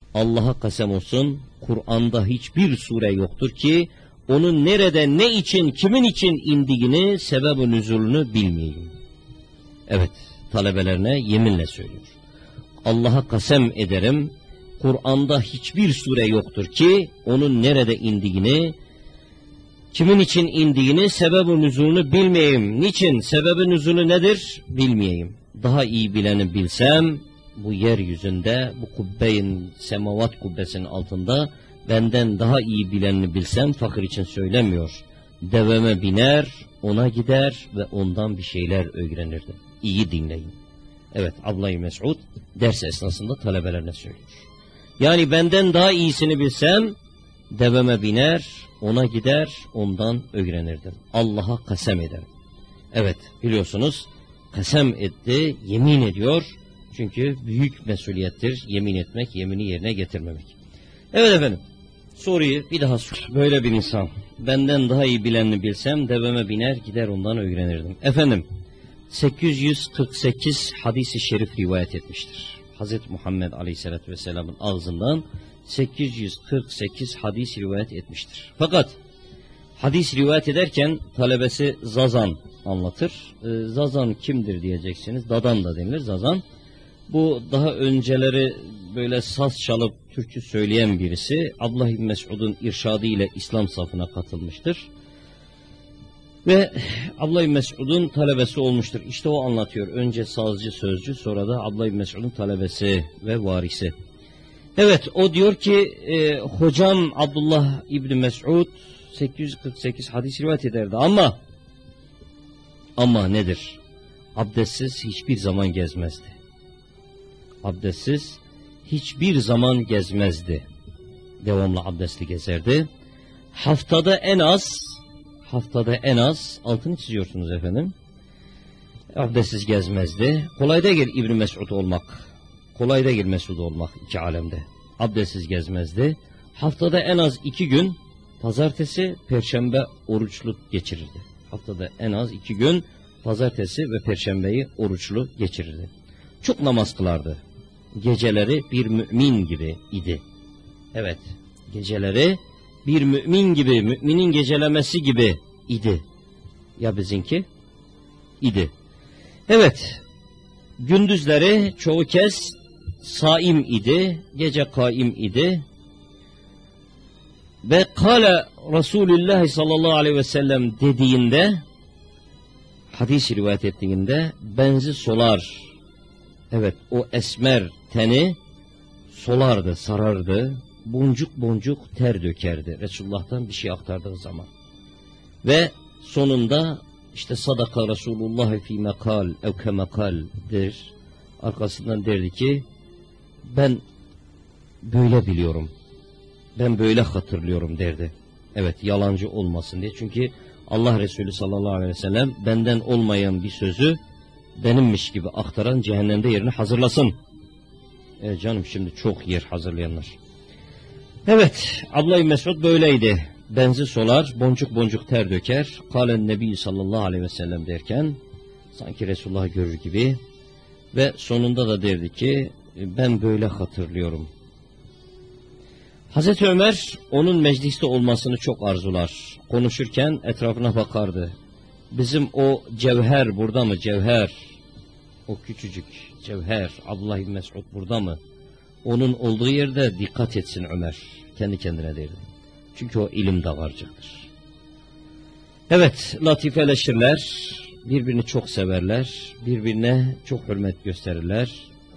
Allah'a kasem olsun, Kur'an'da hiçbir sure yoktur ki onun nerede, ne için, kimin için indiğini, sebeb-i nüzulünü bilmeyeyim. Evet, talebelerine yeminle söylüyor. Allah'a kasem ederim, Kur'an'da hiçbir sure yoktur ki onun nerede indiğini, kimin için indiğini, sebeb-i nüzulünü bilmeyeyim. Niçin, sebebi nüzulü nedir bilmeyeyim. Daha iyi bileni bilsem, bu yeryüzünde, bu kubbeyin, semavat kubbesinin altında benden daha iyi bilenini bilsem, fakir için söylemiyor. Deveme biner, ona gider ve ondan bir şeyler öğrenirdim. İyi dinleyin. Evet, Abdullah ibn Mes'ud ders esnasında talebelerine söylüyor. Yani benden daha iyisini bilsem, deveme biner, ona gider, ondan öğrenirdim. Allah'a kasem ederim. Evet, biliyorsunuz, kasem etti, yemin ediyor. Çünkü büyük mesuliyettir yemin etmek, yemini yerine getirmemek. Evet efendim, soruyu bir daha sor. Böyle bir insan, benden daha iyi bilenini bilsem, deveme biner, gider ondan öğrenirdim. Efendim, 848 hadis-i şerif rivayet etmiştir. Hazreti Muhammed Aleyhisselatü Vesselam'ın ağzından 848 hadis rivayet etmiştir. Fakat hadis rivayet ederken talebesi Zazan anlatır. Zazan kimdir diyeceksiniz. Dadan da denilir Zazan. Bu daha önceleri böyle saz çalıp türkü söyleyen birisi. Abdullah ibn Mes'ud'un irşadı ile İslam safına katılmıştır. Ve Abdullah ibn Mes'ud'un talebesi olmuştur. İşte o anlatıyor. Önce sazcı, sözcü, sonra da Abdullah ibn Mes'ud'un talebesi ve varisi. Evet, o diyor ki hocam Abdullah ibn Mes'ud 848 hadis rivayet ederdi ama nedir? Abdestsiz hiçbir zaman gezmezdi. Abdestsiz hiçbir zaman gezmezdi. Devamlı abdestli gezerdi. Haftada en az altını çiziyorsunuz efendim. Abdestsiz gezmezdi. Kolay değil İbn Mes'ud olmak. Kolay değil Mes'ud olmak iki alemde. Abdestsiz gezmezdi. Haftada en az 2 gün pazartesi, perşembe oruçlu geçirirdi. Haftada en az 2 gün pazartesi ve perşembeyi oruçlu geçirirdi. Çok namaz kılardı. Geceleri bir mümin gibi idi. Evet, geceleri bir mümin gibi, müminin gecelemesi gibi idi. Ya bizimki? İdi. Evet, gündüzleri çoğu kez saim idi, gece kaim idi. Ve kâle Resulullah sallallahu aleyhi ve sellem dediğinde, hadis rivayet ettiğinde benzi solar. Evet, o esmer teni solardı, sarardı. Boncuk boncuk ter dökerdi Resulullah'tan bir şey aktardığı zaman. Ve sonunda işte sadaka Resulullah fîme kal ev keme kal der. Arkasından derdi ki ben böyle biliyorum. Ben böyle hatırlıyorum derdi. Evet, yalancı olmasın diye. Çünkü Allah Resulü sallallahu aleyhi ve sellem benden olmayan bir sözü benimmiş gibi aktaran cehennemde yerini hazırlasın. Canım şimdi çok yer hazırlayanlar. Evet, Abdullah ibn Mes'ud böyleydi. Benzi solar, boncuk boncuk ter döker. Kâlen Nebi sallallahu aleyhi ve sellem derken sanki Resulullah'ı görür gibi ve sonunda da derdi ki ben böyle hatırlıyorum. Hazreti Ömer onun mecliste olmasını çok arzular. Konuşurken etrafına bakardı. Bizim o cevher burada mı? Cevher. O küçücük cevher. Abdullah ibn Mes'ud burada mı? Onun olduğu yerde dikkat etsin Ömer. Kendi kendine derdi. Çünkü o ilim dağarcıktır. Evet, latifeleşirler. Birbirini çok severler. Birbirine çok hürmet gösterirler.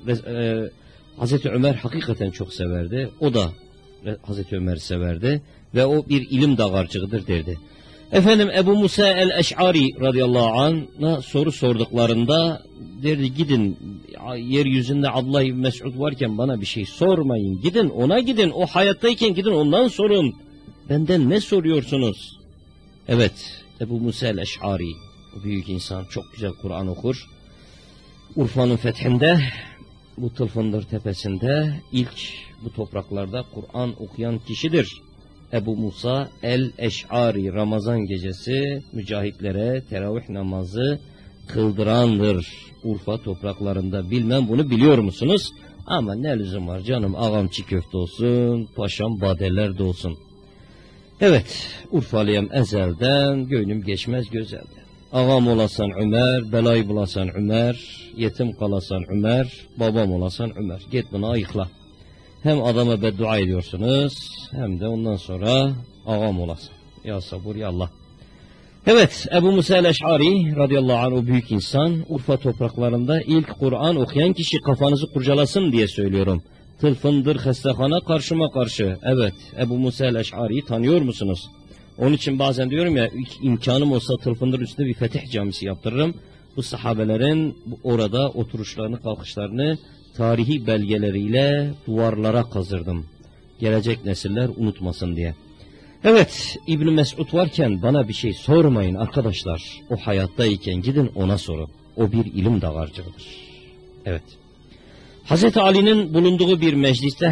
Hazreti Ömer hakikaten çok severdi. O da Hazreti Ömer'i severdi. Ve o bir ilim dağarcığıdır derdi. Efendim Ebu Musa el-Eş'ari radıyallahu anh'a soru sorduklarında derdi gidin yeryüzünde Abdullah ibn Mes'ud varken bana bir şey sormayın. Gidin ona gidin. O hayattayken gidin ondan sorun. Benden ne soruyorsunuz? Evet, Ebu Musa el-Eş'ari, o büyük insan, çok güzel Kur'an okur. Urfa'nın fethinde, bu Tılfındır tepesinde ilk bu topraklarda Kur'an okuyan kişidir. Ebu Musa el-Eş'ari Ramazan gecesi mücahitlere teravih namazı kıldırandır. Urfa topraklarında, bilmem bunu biliyor musunuz? Ama ne lüzum var canım, ağam çiğ köfte olsun, paşam badeler de olsun. Evet, Urfalıyam ezelden, gönlüm geçmez gözelden. Ağam olasan Ömer, belayı bulasan Ömer, yetim kalasan Ömer, babam olasan Ömer. Git bunu ayıkla. Hem adama beddua ediyorsunuz, hem de ondan sonra ağam olasın. Ya sabır ya Allah. Evet, Ebu Musa el-Eş'ari radıyallahu anh, o büyük insan, Urfa topraklarında ilk Kur'an okuyan kişi, kafanızı kurcalasın diye söylüyorum. Tılfındır hestehana karşıma karşı. Evet, Ebu Musa el-Eş'ari'yi tanıyor musunuz? Onun için bazen diyorum ya, imkanım olsa Tılfındır üstünde bir fetih camisi yaptırırım. Bu sahabelerin orada oturuşlarını, kalkışlarını tarihi belgeleriyle duvarlara kazırdım. Gelecek nesiller unutmasın diye. Evet, İbn Mes'ud varken bana bir şey sormayın arkadaşlar. O hayattayken gidin ona sorun. O bir ilim dağarcığıdır. Evet. Hazreti Ali'nin bulunduğu bir mecliste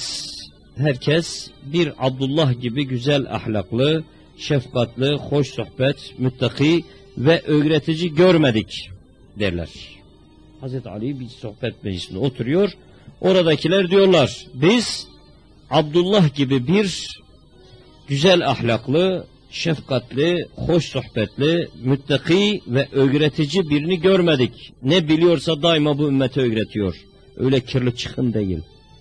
herkes bir Abdullah gibi güzel ahlaklı, şefkatli, hoş sohbet, müttaki ve öğretici görmedik derler. Hazreti Ali bir sohbet meclisinde oturuyor. Oradakiler diyorlar, biz Abdullah gibi bir güzel ahlaklı, şefkatli, hoş sohbetli, müttaki ve öğretici birini görmedik. Ne biliyorsa daima bu ümmete öğretiyor. Öyle kirli çıkın değil.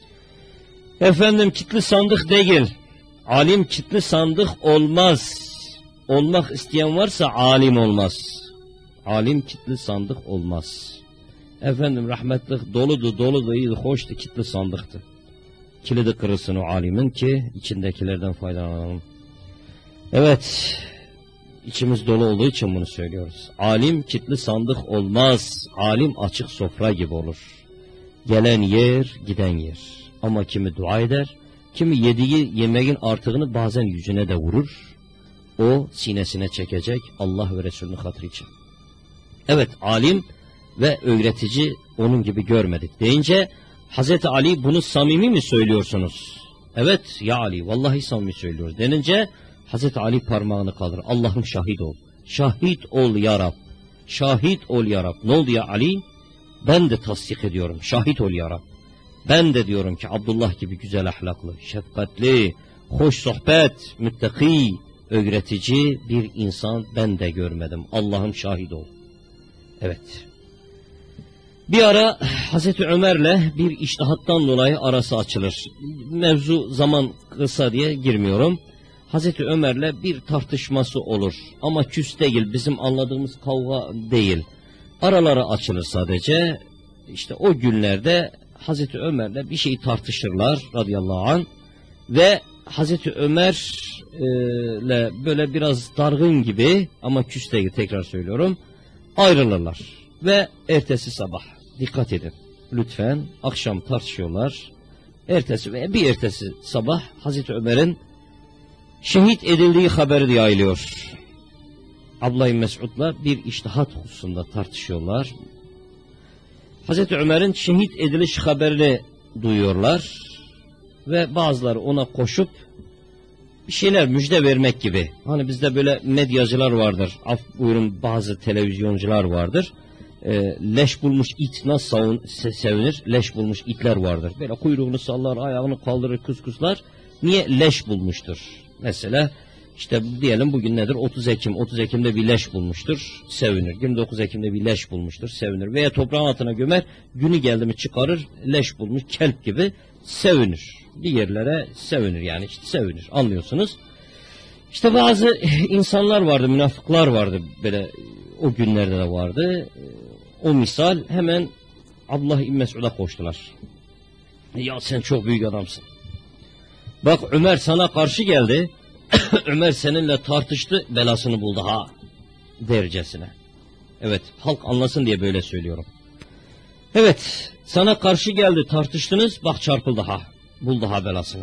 Efendim kitli sandık değil. Alim kitli sandık olmaz. Olmak isteyen varsa alim olmaz. Alim kitli sandık olmaz. Efendim rahmetlik doludu, iyiydi, hoştu, kitli sandıktı. Kilidi kırılsın o alimin ki içindekilerden faydalanalım. Evet, içimiz dolu olduğu için bunu söylüyoruz. Alim kitli sandık olmaz. Alim açık sofra gibi olur. Gelen yer, giden yer. Ama kimi dua eder, kimi yediği yemeğin artığını bazen yüzüne de vurur. O sinesine çekecek Allah ve Resulünün hatırı için. Evet, alim ve öğretici onun gibi görmedik deyince, Hazreti Ali bunu samimi mi söylüyorsunuz? Evet ya Ali, vallahi samimi söylüyoruz denince, Hazreti Ali parmağını kaldırır. Allah'ım şahit ol. Şahit ol ya Rab. Şahit ol ya Rab. Ne oldu ya Ali? Ben de tasdik ediyorum. Şahit ol ya Rab. Ben de diyorum ki Abdullah gibi güzel ahlaklı, şefkatli, hoş sohbet, müttaki, öğretici bir insan ben de görmedim. Allah'ım şahit ol. Evet. Bir ara Hazreti Ömer'le bir içtihattan dolayı arası açılır. Mevzu zaman kısa diye girmiyorum. Hazreti Ömer'le bir tartışması olur. Ama küs değil, bizim anladığımız kavga değil. Araları açılır sadece. İşte o günlerde Hazreti Ömer'le bir şey tartışırlar radıyallahu anh. Ve Hazreti Ömer'le böyle biraz dargın gibi, ama küs değil, tekrar söylüyorum, ayrılırlar. Ve ertesi sabah, dikkat edin lütfen, akşam tartışıyorlar. Bir ertesi sabah Hazreti Ömer'in şehit edildiği haberi yayılıyor. Abdullah Mes'ud'la bir içtihat hususunda tartışıyorlar. Hazreti Ömer'in şehit ediliş haberini duyuyorlar ve bazıları ona koşup bir şeyler müjde vermek gibi. Hani bizde böyle medyacılar vardır, af buyurun bazı televizyoncular vardır. Leş bulmuş it nasıl sevinir? Leş bulmuş itler vardır. Böyle kuyruğunu sallar, ayağını kaldırır, kıskuslar. Niye? Leş bulmuştur. Mesela işte diyelim bugün nedir? 30 Ekim. 30 Ekim'de bir leş bulmuştur, sevinir. 29 Ekim'de bir leş bulmuştur, sevinir. Veya toprağın altına gömer, günü geldi mi çıkarır, leş bulmuş, kelp gibi sevinir. Bir yerlere sevinir yani, işte sevinir. Anlıyorsunuz. İşte bazı insanlar vardı, münafıklar vardı, böyle o günlerde de vardı. O misal hemen Abdullah İbn Mes'ud'a koştular. Ya sen çok büyük adamsın. Bak Ömer sana karşı geldi. Ömer seninle tartıştı, belasını buldu ha dercesine. Evet, halk anlasın diye böyle söylüyorum. Evet, sana karşı geldi, tartıştınız, bak çarpıldı ha, buldu ha belasını.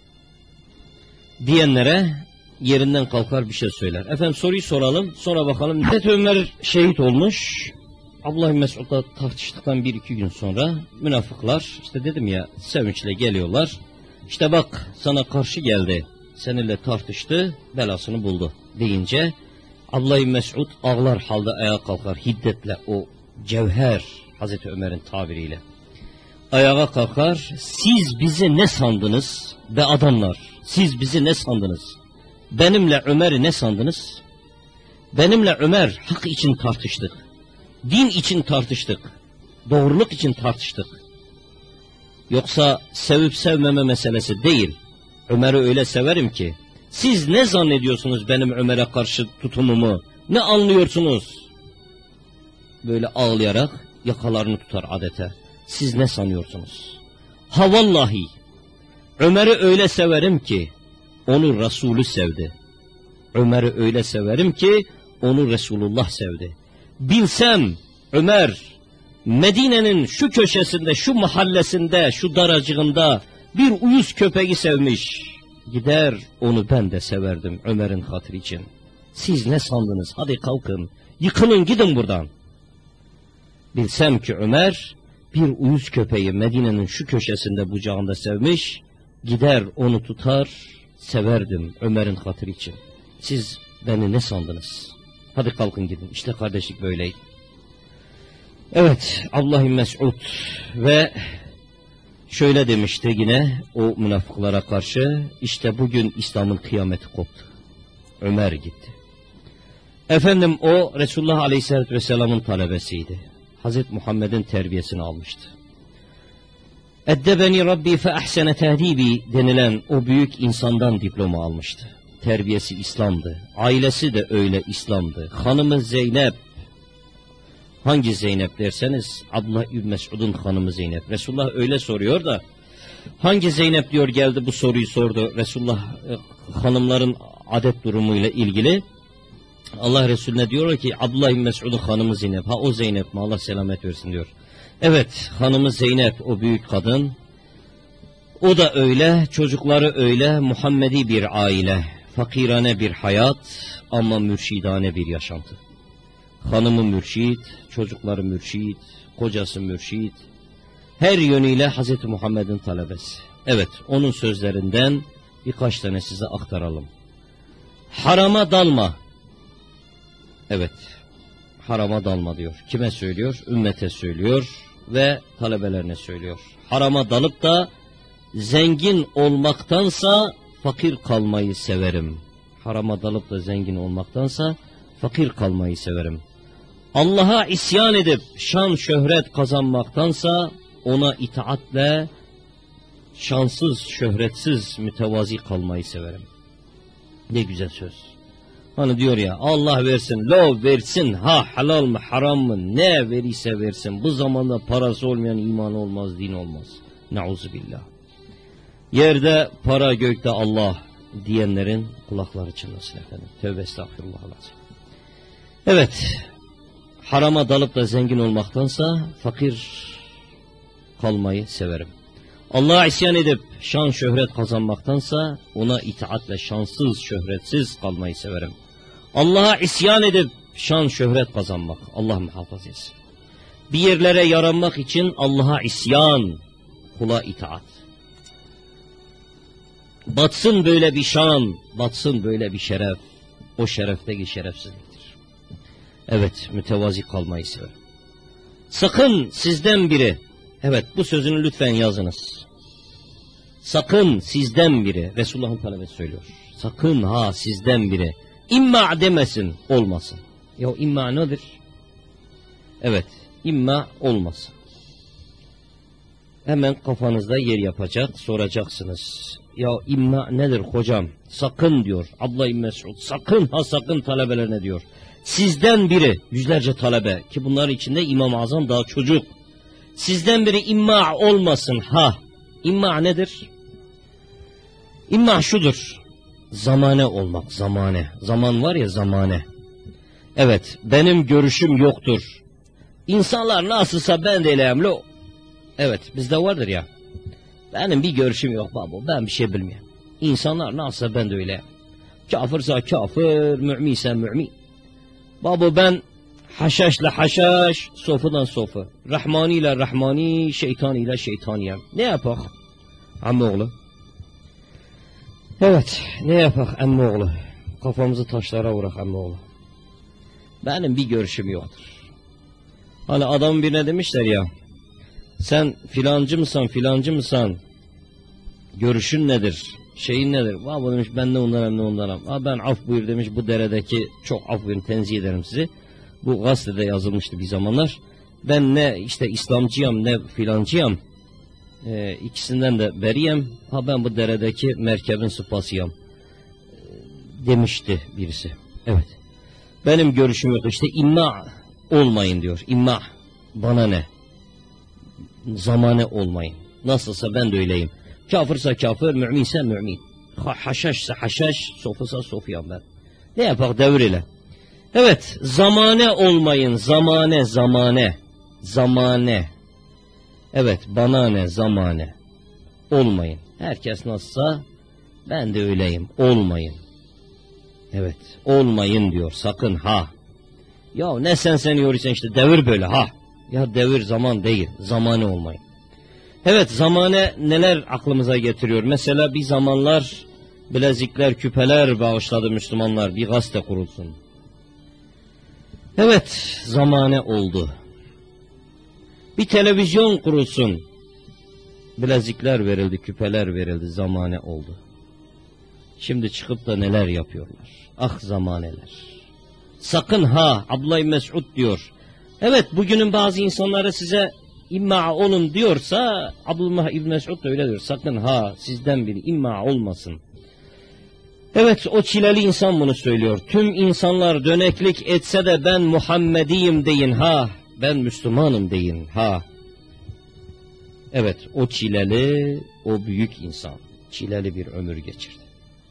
Diyenlere yerinden kalkar bir şey söyler. Efendim soruyu soralım, sonra bakalım. Hazreti Ömer şehit olmuş. Abdullah Mes'ud'la tartıştıktan 1-2 gün sonra münafıklar, işte dedim ya, sevinçle geliyorlar. İşte bak sana karşı geldi, seninle tartıştı, belasını buldu deyince Abdullah Mes'ud ağlar halde ayağa kalkar hiddetle, o cevher Hazreti Ömer'in tabiriyle. ayağa kalkar, siz bizi ne sandınız be adamlar, siz bizi ne sandınız, benimle Ömer'i ne sandınız? Benimle Ömer hak için tartıştık, din için tartıştık, doğruluk için tartıştık. Yoksa sevip sevmeme meselesi değil. Ömer'i öyle severim ki, siz ne zannediyorsunuz benim Ömer'e karşı tutumumu, ne anlıyorsunuz? Böyle ağlayarak yakalarını tutar adeta. Siz ne sanıyorsunuz? Ha vallahi, Ömer'i öyle severim ki, onu Resulü sevdi. Ömer'i öyle severim ki, onu Resulullah sevdi. Bilsem Ömer, Medine'nin şu köşesinde, şu mahallesinde, şu daracığında bir uyuz köpeği sevmiş. Gider onu ben de severdim Ömer'in hatırı için. Siz ne sandınız? Hadi kalkın, yıkılın gidin buradan. Bilsem ki Ömer bir uyuz köpeği Medine'nin şu köşesinde bucağında sevmiş. Gider onu tutar, severdim Ömer'in hatırı için. Siz beni ne sandınız? Hadi kalkın gidin. İşte kardeşlik böyleydi. Evet, Abdullah bin Mes'ud ve şöyle demişti yine o münafıklara karşı, işte bugün İslam'ın kıyameti koptu. Ömer gitti. Efendim o Resulullah Aleyhisselatü Vesselam'ın talebesiydi. Hazreti Muhammed'in terbiyesini almıştı. Eddebeni Rabbi fe ahsene tehdibi denilen o büyük insandan diploma almıştı. Terbiyesi İslam'dı. Ailesi de öyle İslam'dı. Hanımı Zeynep, hangi Zeynep derseniz Abdullah bin Mes'ud'un hanımı Zeynep. Resulullah öyle soruyor da hangi Zeynep diyor geldi bu soruyu sordu Resulullah hanımların adet durumuyla ilgili. Allah Resulüne diyor ki Abdullah bin Mes'ud'un hanımı Zeynep. Ha o Zeynep mi? Allah selamet versin diyor. Evet, hanımı Zeynep o büyük kadın. O da öyle, çocukları öyle, Muhammedi bir aile, fakirane bir hayat ama mürşidane bir yaşantı. Hanımı mürşid, çocukları mürşid, kocası mürşid, her yönüyle Hazreti Muhammed'in talebesi. Evet, onun sözlerinden birkaç tane size aktaralım. Harama dalma. Evet, harama dalma diyor. Kime söylüyor? Ümmete söylüyor ve talebelerine söylüyor. Harama dalıp da zengin olmaktansa fakir kalmayı severim. Harama dalıp da zengin olmaktansa fakir kalmayı severim. Allah'a isyan edip şan şöhret kazanmaktansa ona itaatle şansız, şöhretsiz, mütevazi kalmayı severim. Ne güzel söz. Hani diyor ya Allah versin, lo versin, ha halal mı haram mı ne verirse versin. Bu zamanda parası olmayan iman olmaz, din olmaz. Nauzubillah. Yerde para gökte Allah diyenlerin kulakları çınlasın efendim. Tövbe estağfirullah. Evet, harama dalıp da zengin olmaktansa fakir kalmayı severim. Allah'a isyan edip şan şöhret kazanmaktansa ona itaatle şanssız şöhretsiz kalmayı severim. Allah'a isyan edip şan şöhret kazanmak, Allah muhafaza etsin. Bir yerlere yaranmak için Allah'a isyan, kula itaat. Batsın böyle bir şan, batsın böyle bir şeref, o şerefteki şerefsizliktir. Evet, mütevazi kalmayı severim. Sakın sizden biri, evet bu sözünü lütfen yazınız. Sakın sizden biri, Resulullah'ın talebesi söylüyor. Sakın ha sizden biri, imma demesin, olmasın. Ya imma nedir? Evet, imma olmasın. Hemen kafanızda yer yapacak, soracaksınız. Ya imma nedir hocam? Sakın diyor Abdullah bin Mes'ud, sakın ha sakın talebelerine diyor. Sizden biri, yüzlerce talebe ki bunlar içinde İmam-ı Azam daha çocuk. Sizden biri imma olmasın ha. İmma nedir? İmma şudur. Zamane olmak, zamane. Zaman var ya zamane. Evet, benim görüşüm yoktur. İnsanlar nasılsa ben de öyleyim lo. Evet, bizde vardır ya. Benim bir görüşüm yok baba, ben bir şey bilmiyorum. İnsanlar nasılsa ben de öyleyim. Kafirse kafir, mü'miyse mü'mi. Baba ben haşhaşla haşhaş, sofudan sofu. Rahmani ile rahmani, şeytani ile şeytaniyem. Ne yapak? Ammoğlu. Evet, ne yapak ammoğlu? Kafamızı taşlara vurak ammoğlu. Benim bir görüşüm yoktur. Hani adam birine demişler ya, Sen filancı mısın, filancı mısın? Görüşün nedir? Şeyin nedir? Bu demiş ben ne ondanım ne ondanım. Ben af buyur demiş, bu deredeki çok af buyurun, tenzih ederim sizi. Bu gazetede yazılmıştı bir zamanlar. Ben ne işte İslamcıyım ne filancıyım. İkisinden de beriyim. Ben bu deredeki merkebin sıpasıyım. Demişti birisi. Evet. Benim görüşüm yok. İşte imma olmayın diyor. İmma. Bana ne? Zamane olmayın. Nasılsa ben de öyleyim. Kafirse kafir, müminse mümin. Haşhaşsa haşhaş, sofisa sofiyam ben. Ne yapak devir ile? Evet, zamane olmayın. Zamane, zamane. Zamane. Evet, bana ne zamane. Olmayın. Herkes nasılsa ben de öyleyim. Olmayın. Evet, olmayın diyor. Sakın ha. Ya ne sen yoruyorsun işte devir böyle ha. Ya devir zaman değil. Zamane olmayın. Evet, zamane neler aklımıza getiriyor? Mesela bir zamanlar bilezikler, küpeler bağışladı Müslümanlar. Bir gazete kurulsun. Evet, zamane oldu. Bir televizyon kurulsun. Bilezikler verildi, küpeler verildi, zamane oldu. Şimdi çıkıp da neler yapıyorlar? Ah zamaneler. Sakın ha, Abdullah İbni Mes'ud diyor. Evet, bugünün bazı insanları size imma olun diyorsa, Abdullah İbni Mes'ud da öyle diyor. Sakın ha, sizden biri imma olmasın. Evet, o çileli insan bunu söylüyor. Tüm insanlar döneklik etse de ben Muhammediyim deyin ha. Ben Müslümanım deyin ha. Evet, o çileli, o büyük insan çileli bir ömür geçirdi.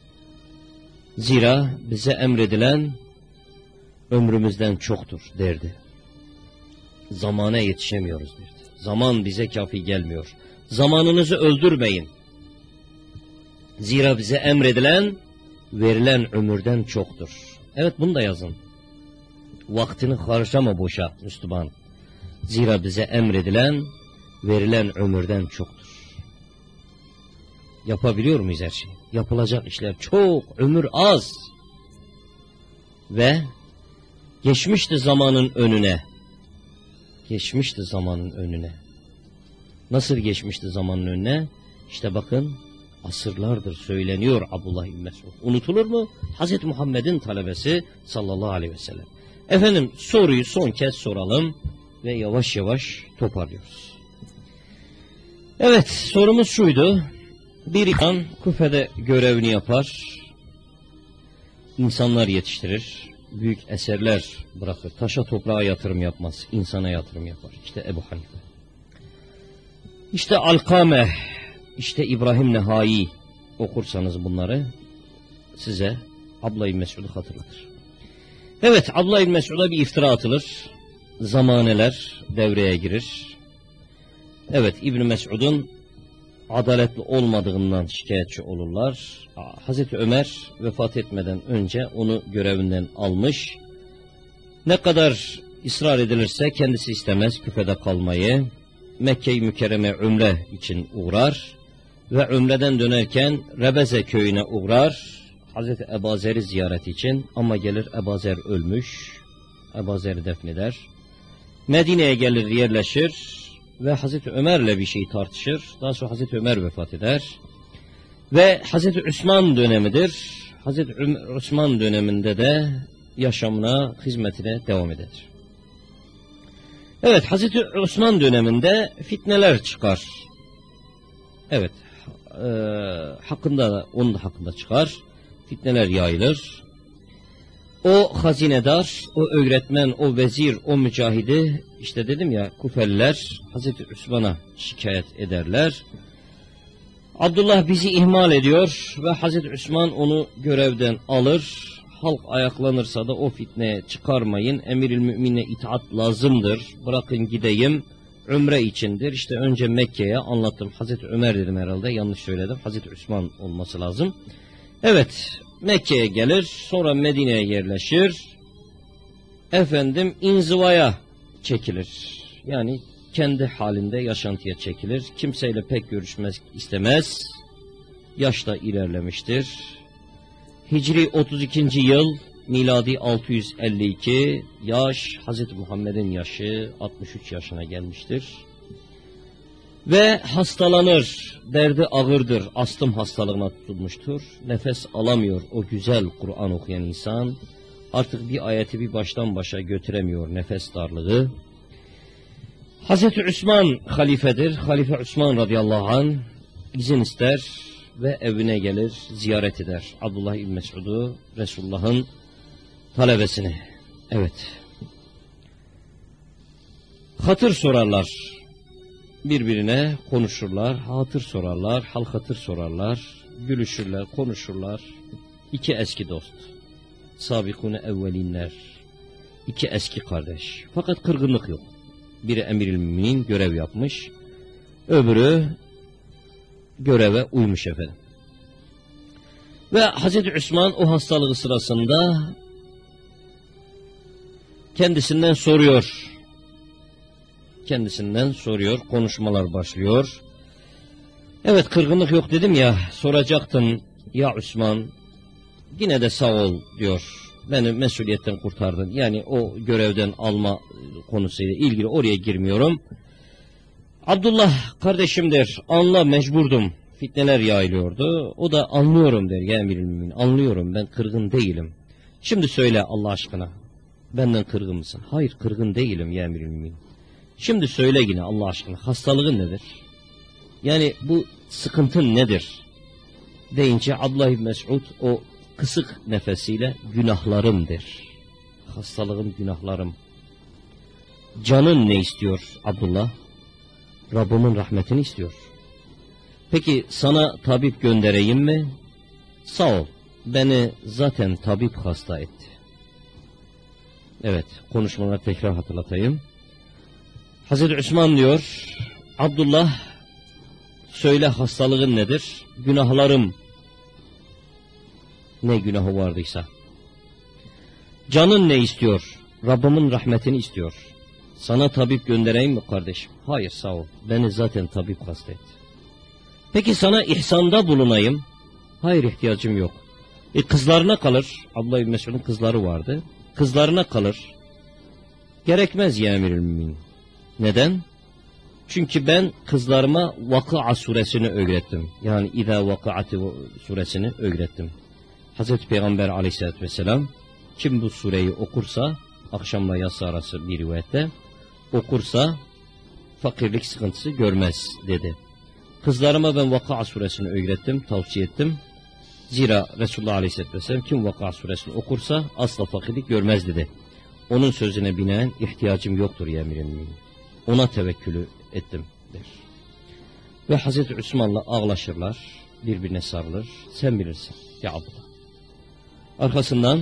Zira bize emredilen ömrümüzden çoktur derdi. Zamana yetişemiyoruz derdi. Zaman bize kafi gelmiyor. Zamanınızı öldürmeyin. Zira bize emredilen, verilen ömürden çoktur. Evet, bunu da yazın. Vaktini harcama boşa Müslüman. Zira bize emredilen, verilen ömürden çoktur. Yapabiliyor muyuz her şeyi? Yapılacak işler çok, ömür az. Ve geçmişti zamanın önüne. Geçmişti zamanın önüne. Nasıl geçmişti zamanın önüne? İşte bakın, asırlardır söyleniyor Abdullah İbni Mes'ud. Unutulur mu? Hazreti Muhammed'in talebesi sallallahu aleyhi ve sellem. Efendim, soruyu son kez soralım ve yavaş yavaş toparlıyoruz. Evet, sorumuz şuydu. Bir insan Küfe'de görevini yapar, insanlar yetiştirir, büyük eserler bırakır. Taşa toprağa yatırım yapmaz, insana yatırım yapar. İşte Ebu Hanife. İşte Alkame, işte İbrahim Nehai okursanız bunları size Abdullah İbni Mes'ud'u hatırlatır. Evet, Abdullah İbni Mes'ud'a bir iftira atılır. Zamaneler devreye girir. Evet, İbni Mes'ud'un adaletli olmadığından şikayetçi olurlar. Hazreti Ömer vefat etmeden önce onu görevinden almış. Ne kadar ısrar edilirse kendisi istemez Küfe'de kalmayı. Mekke-i Mükerreme umre için uğrar ve umreden dönerken Rebeze köyüne uğrar. Hazreti Ebazer'i ziyaret için, ama gelir Ebazer ölmüş. Ebazer'i defneder. Medine'ye gelir, yerleşir ve Hazreti Ömer'le bir şey tartışır. Daha sonra Hazreti Ömer vefat eder. Ve Hazreti Osman dönemidir. Hazreti Osman döneminde de yaşamına, hizmetine devam eder. Evet, Hazreti Osman döneminde fitneler çıkar. Evet, onun da hakkında çıkar. Fitneler yayılır. O hazinedar, o öğretmen, o vezir, o mücahidi, işte dedim ya, Kufeliler Hazreti Osman'a şikayet ederler. Abdullah bizi ihmal ediyor ve Hazreti Osman onu görevden alır. Halk ayaklanırsa da o fitneye çıkarmayın, emir-i mümine itaat lazımdır, bırakın gideyim, ömre içindir. İşte önce Mekke'ye anlattım. Hazreti Ömer dedim herhalde, yanlış söyledim. Hazreti Osman olması lazım. Evet, Mekke'ye gelir, sonra Medine'ye yerleşir. Efendim, inzivaya çekilir. Yani kendi halinde yaşantıya çekilir. Kimseyle pek görüşmek istemez. Yaşta ilerlemiştir. Hicri 32. yıl, miladi 652, yaş, Hazreti Muhammed'in yaşı 63 yaşına gelmiştir. Ve hastalanır, derdi ağırdır, astım hastalığına tutulmuştur. Nefes alamıyor o güzel Kur'an okuyan insan. Artık bir ayeti bir baştan başa götüremiyor, nefes darlığı. Hazreti Osman halifedir. Halife Osman radıyallahu anh izin ister ve evine gelir, ziyaret eder. Abdullah İbni Mes'ud'u, Resulullah'ın talebesini. Evet. Hatır sorarlar. Birbirine konuşurlar, hatır sorarlar, hal hatır sorarlar, gülüşürler, konuşurlar. İki eski dost. Sabikune evvelinler. İki eski kardeş. Fakat kırgınlık yok. Biri Emirül Müminin görev yapmış. Öbürü göreve uymuş efendim. Ve Hazreti Osman o hastalığı sırasında kendisinden soruyor. Kendisinden soruyor. Konuşmalar başlıyor. Evet, kırgınlık yok dedim ya, soracaktım ya Osman, yine de sağ ol diyor. Beni mesuliyetten kurtardın. Yani o görevden alma konusuyla ilgili oraya girmiyorum. Abdullah kardeşimdir, anla mecburdum. Fitneler yayılıyordu. O da anlıyorum der ya Emirül Müminin. Anlıyorum, ben kırgın değilim. Şimdi söyle Allah aşkına. Benden kırgın mısın? Hayır, kırgın değilim ya Emirül Müminin. Şimdi söyle yine Allah aşkına. Hastalığın nedir? Yani bu sıkıntın nedir? Deyince Abdullah İbni Mes'ud o kısık nefesiyle günahlarım der. Hastalığım, günahlarım. Canın ne istiyor Abdullah? Rabbimin rahmetini istiyor. Peki sana tabip göndereyim mi? Sağ ol. Beni zaten tabip hasta etti. Evet, konuşmaları tekrar hatırlatayım. Hazreti Osman diyor, Abdullah söyle hastalığın nedir? Günahlarım. Ne günahı vardıysa. Canın ne istiyor? Rabbimin rahmetini istiyor. Sana tabip göndereyim mi kardeşim? Hayır sağ ol. Beni zaten tabip hasta etti. Peki sana ihsanda bulunayım? Hayır, ihtiyacım yok. Kızlarına kalır. Abdullah İbni Mes'ud'un kızları vardı. Kızlarına kalır. Gerekmez ya Emirül Müminin. Neden? Çünkü ben kızlarıma Vakıa suresini öğrettim. Yani İzâ Vakıati suresini öğrettim. Hazreti Peygamber aleyhissalatü vesselam kim bu sureyi okursa, akşamla yatsı arası bir rivayette, okursa fakirlik sıkıntısı görmez dedi. Kızlarıma ben Vakıa suresini öğrettim, tavsiye ettim. Zira Resulullah aleyhissalatü vesselam kim Vakıa suresini okursa asla fakirlik görmez dedi. Onun sözüne binaen ihtiyacım yoktur ya Emirül Müminin. Ona tevekkülü ettim der. Ve Hazreti Osman'la ağlaşırlar, birbirine sarılır. Sen bilirsin ya Abdullah. Arkasından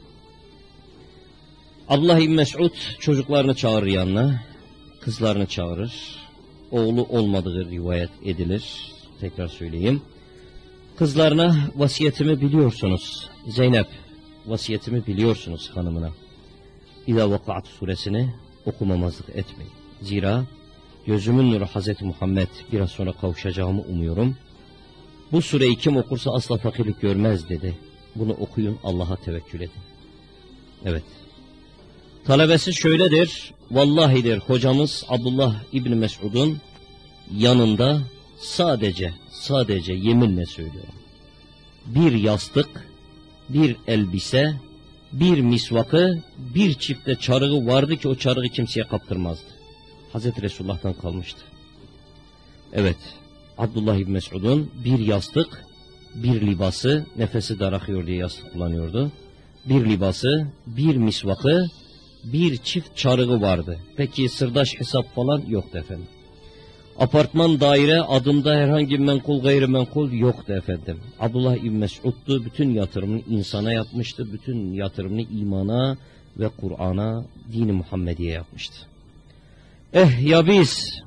Abdullah İbni Mes'ud çocuklarını çağırır yanına, kızlarını çağırır. Oğlu olmadığı rivayet edilir. Tekrar söyleyeyim. Kızlarına vasiyetimi biliyorsunuz. Zeynep, vasiyetimi biliyorsunuz hanımına. İzâ Vakıat suresini okumamazlık etmeyin. Zira gözümün nuru Hazreti Muhammed biraz sonra kavuşacağımı umuyorum. Bu sureyi kim okursa asla fakirlik görmez dedi. Bunu okuyun, Allah'a tevekkül edin. Evet. Talebesi şöyledir. Vallahidir hocamız Abdullah İbni Mes'ud'un yanında sadece yeminle söylüyorum. Bir yastık, bir elbise, bir misvakı, bir çifte çarığı vardı ki o çarığı kimseye kaptırmazdı. Hazreti Resulullah'tan kalmıştı. Evet, Abdullah İbni Mes'ud'un bir yastık, bir libası, nefesi darakıyor diye yastık kullanıyordu. Bir libası, bir misvakı, bir çift çarığı vardı. Peki sırdaş hesap falan yoktu efendim. Apartman, daire, adında herhangi bir menkul, gayrimenkul yoktu efendim. Abdullah İbni Mes'ud'du, bütün yatırımını insana yapmıştı, bütün yatırımını imana ve Kur'an'a, dini Muhammediye yapmıştı. Ya biz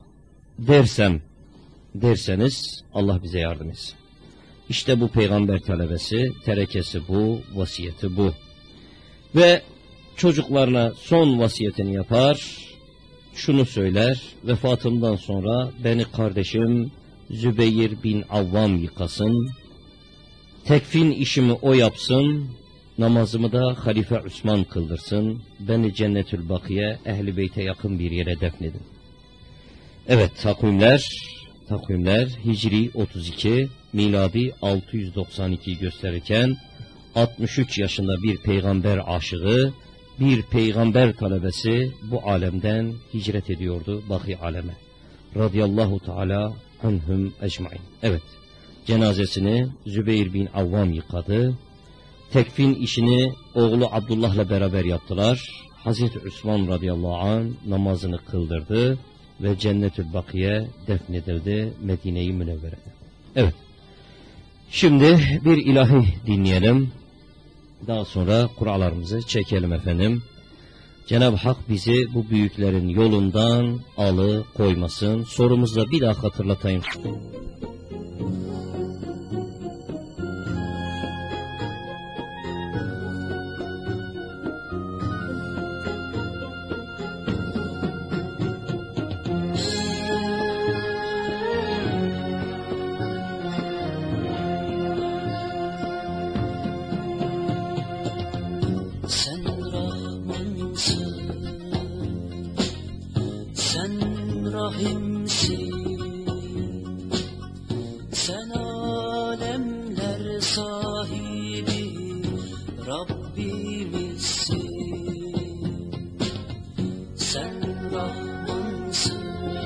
derseniz Allah bize yardım etsin. İşte bu peygamber talebesi, terekesi bu, vasiyeti bu. Ve çocuklarına son vasiyetini yapar, şunu söyler, vefatımdan sonra beni kardeşim Zübeyir bin Avvam yıkasın, tekfin işimi o yapsın, namazımı da Halife Osman kıldırsın, beni Cennetül Bakiye, Ehl-i Beyt'e yakın bir yere defnedin. Evet, takvimler takvimler Hicri 32, miladi 692 gösterirken 63 yaşında bir peygamber aşığı, bir peygamber talebesi bu alemden hicret ediyordu baki aleme. Radiyallahu teala anhum ecmain. Evet, cenazesini Zübeyir bin Avvam yıkadı. Tekfin işini oğlu Abdullah'la beraber yaptılar. Hazreti Osman radıyallahu anh namazını kıldırdı ve Cennetül Bakiye defnedildi Medine-i Münevvere'de. Evet, şimdi bir ilahi dinleyelim. Daha sonra Kur'anlarımızı çekelim efendim. Cenab-ı Hak bizi bu büyüklerin yolundan alı koymasın. Sorumuzda bir daha hatırlatayım. Sen alemler sahibi Rabbimizsin. Sen Rahmansın,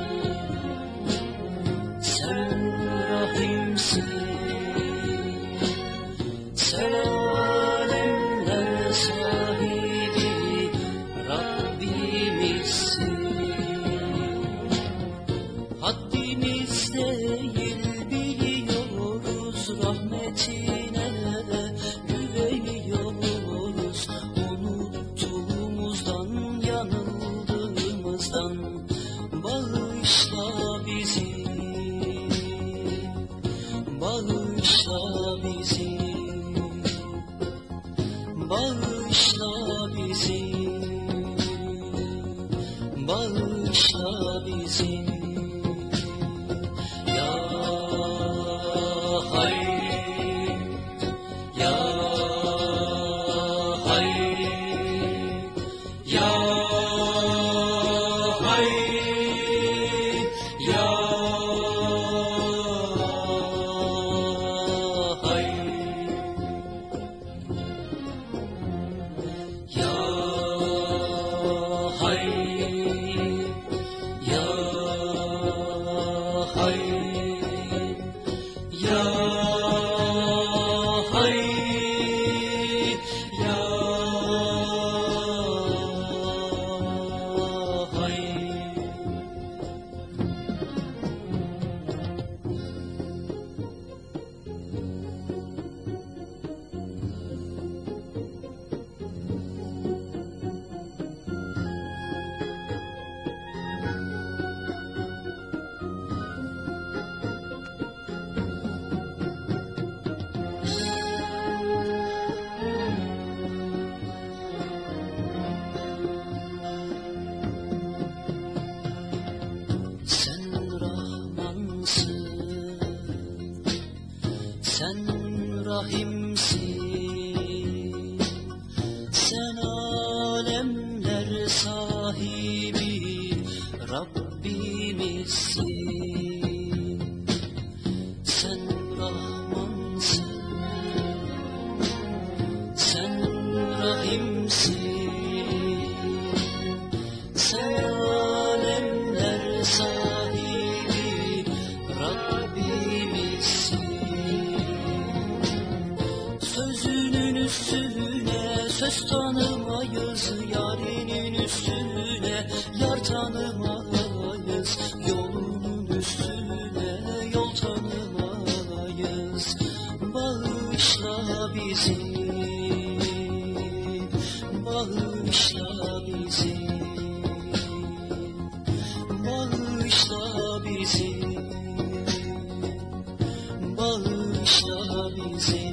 sen Rahimsin. Sen alemler sahibi Rabbimizsin. Haddimiz değil biliyoruz, rahmetine güveniyoruz. Unuttuğumuzdan, yanıldığımızdan bağışla bizi, bağışla bizi, bağışla bizi, bağışla bizi. Sen Rahimsin, sen alemler sahibi Rabbimizsin. Sen Rahmansın, sen Rahimsin. Sen alemler sahibi Rabbimizsin. Sözünün üstüne söz tanımayız, yarinin üstüne yar tanımayız, yolunun üstüne yol tanımayız. Bağışla bizi, bağışla bizi, bağışla bizi, bağışla bizi.